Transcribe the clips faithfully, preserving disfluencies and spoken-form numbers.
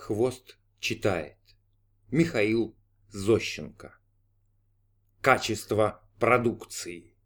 Хвост читает. Михаил Зощенко. Качество продукции.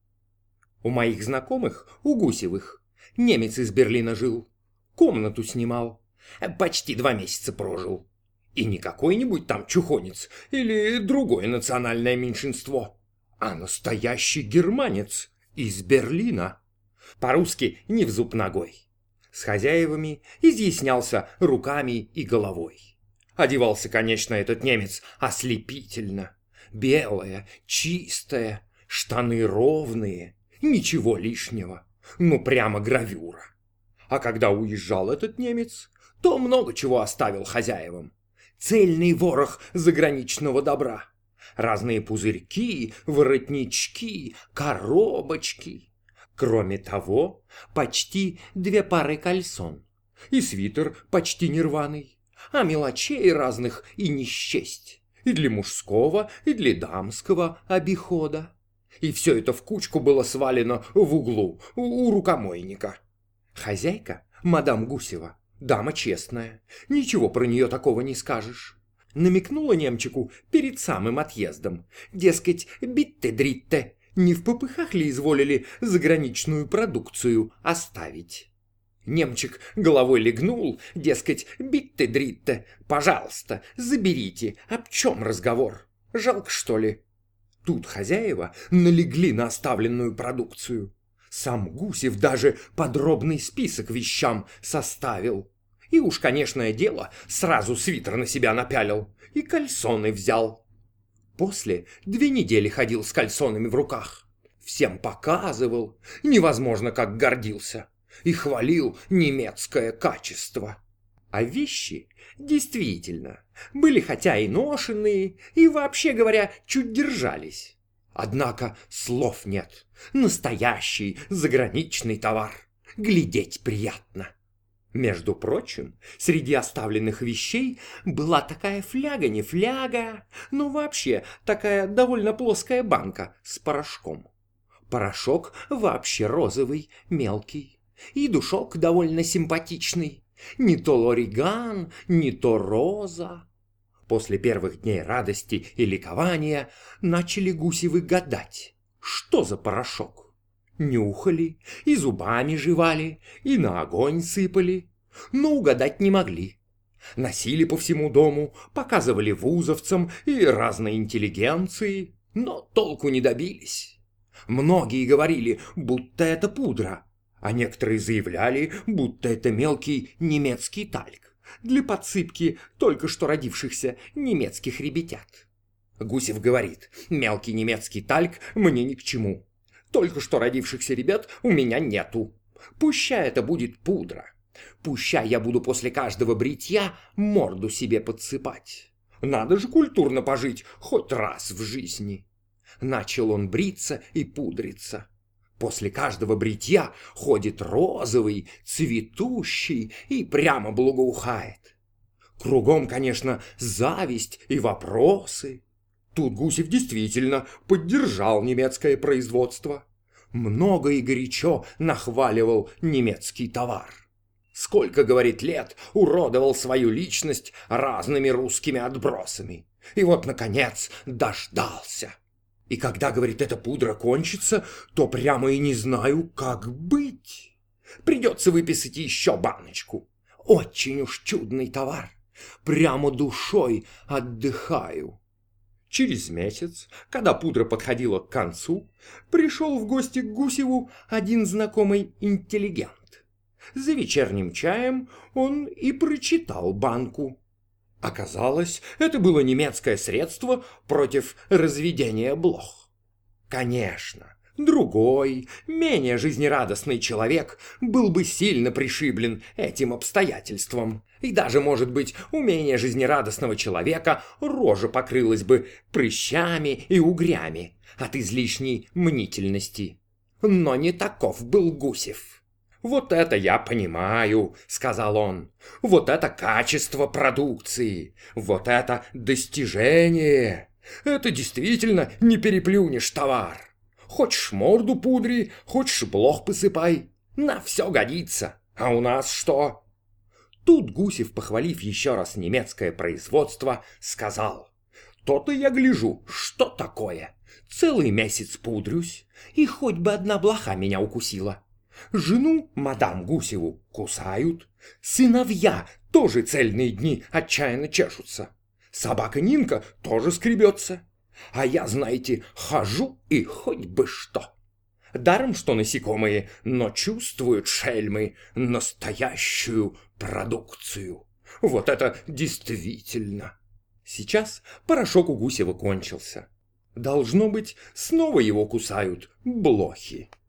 У моих знакомых, у Гусевых, немец из Берлина жил. Комнату снимал. Почти два месяца прожил. И не какой-нибудь там чухонец или другое национальное меньшинство, а настоящий германец из Берлина. По-русски не в зуб ногой. С хозяевами изъяснялся руками и головой. Одевался, конечно, этот немец ослепительно. Белое, чистое, штаны ровные, ничего лишнего. Ну, прямо гравюра. А когда уезжал этот немец, то много чего оставил хозяевам. Цельный ворох заграничного добра. Разные пузырьки, воротнички, коробочки. Кроме того, почти две пары кальсон. И свитер почти не рваный. А мелочей разных и не счесть. И для мужского, и для дамского обихода. И все это в кучку было свалено в углу у, у рукомойника. Хозяйка, мадам Гусева, дама честная. Ничего про нее такого не скажешь. Намекнула немчику перед самым отъездом. Дескать, битте-дритте, не в попыхах ли изволили заграничную продукцию оставить? Немчик головой легнул, дескать, битте-дритте, пожалуйста, заберите, об чем разговор? Жалко, что ли? Тут хозяева налегли на оставленную продукцию. Сам Гусев даже подробный список вещам составил. И уж, конечное дело, сразу свитер на себя напялил и кальсоны взял. После две недели ходил с кальсонами в руках. Всем показывал, невозможно как гордился. И хвалил немецкое качество. А вещи действительно были хотя и ношенные, и вообще говоря, чуть держались. Однако слов нет. Настоящий заграничный товар. Глядеть приятно. Между прочим, среди оставленных вещей была такая фляга, не фляга, но вообще такая довольно плоская банка с порошком. Порошок вообще розовый, мелкий, и душок довольно симпатичный. Не то лориган, не то роза. После первых дней радости и ликования начали Гусевы гадать, что за порошок. Нюхали, и зубами жевали, и на огонь сыпали, но угадать не могли. Носили по всему дому, показывали вузовцам и разной интеллигенции, но толку не добились. Многие говорили, будто это пудра, а некоторые заявляли, будто это мелкий немецкий тальк для подсыпки только что родившихся немецких ребятят. Гусев говорит, мелкий немецкий тальк мне ни к чему. Только что родившихся ребят у меня нету. Пущай это будет пудра. Пущай я буду после каждого бритья морду себе подсыпать. Надо же культурно пожить хоть раз в жизни. Начал он бриться и пудриться. После каждого бритья ходит розовый, цветущий и прямо благоухает. Кругом, конечно, зависть и вопросы. Тут Гусев действительно поддержал немецкое производство. Много и горячо нахваливал немецкий товар. Сколько, говорит, лет уродовал свою личность разными русскими отбросами. И вот, наконец, дождался. И когда, говорит, эта пудра кончится, то прямо и не знаю, как быть. Придется выписать еще баночку. Очень уж чудный товар. Прямо душой отдыхаю. Через месяц, когда пудра подходила к концу, пришел в гости к Гусеву один знакомый интеллигент. За вечерним чаем он и прочитал банку. Оказалось, это было немецкое средство против разведения блох. Конечно, другой, менее жизнерадостный человек был бы сильно пришиблен этим обстоятельством. И даже, может быть, у менее жизнерадостного человека рожа покрылась бы прыщами и угрями от излишней мнительности. Но не таков был Гусев. «Вот это я понимаю», — сказал он. «Вот это качество продукции, вот это достижение. Это действительно не переплюнешь товар. Хочешь морду пудри, хочешь блох посыпай, на все годится. А у нас что?» Тут Гусев, похвалив еще раз немецкое производство, сказал: «То-то я гляжу, что такое? Целый месяц пудрюсь, и хоть бы одна блоха меня укусила. Жену, мадам Гусеву, кусают, сыновья тоже цельные дни отчаянно чешутся, собака Нинка тоже скребется, а я, знаете, хожу и хоть бы что. Даром, что насекомые, но чувствуют шельмы настоящую продукцию. Вот это действительно!» Сейчас порошок у Гусева кончился. Должно быть, снова его кусают блохи.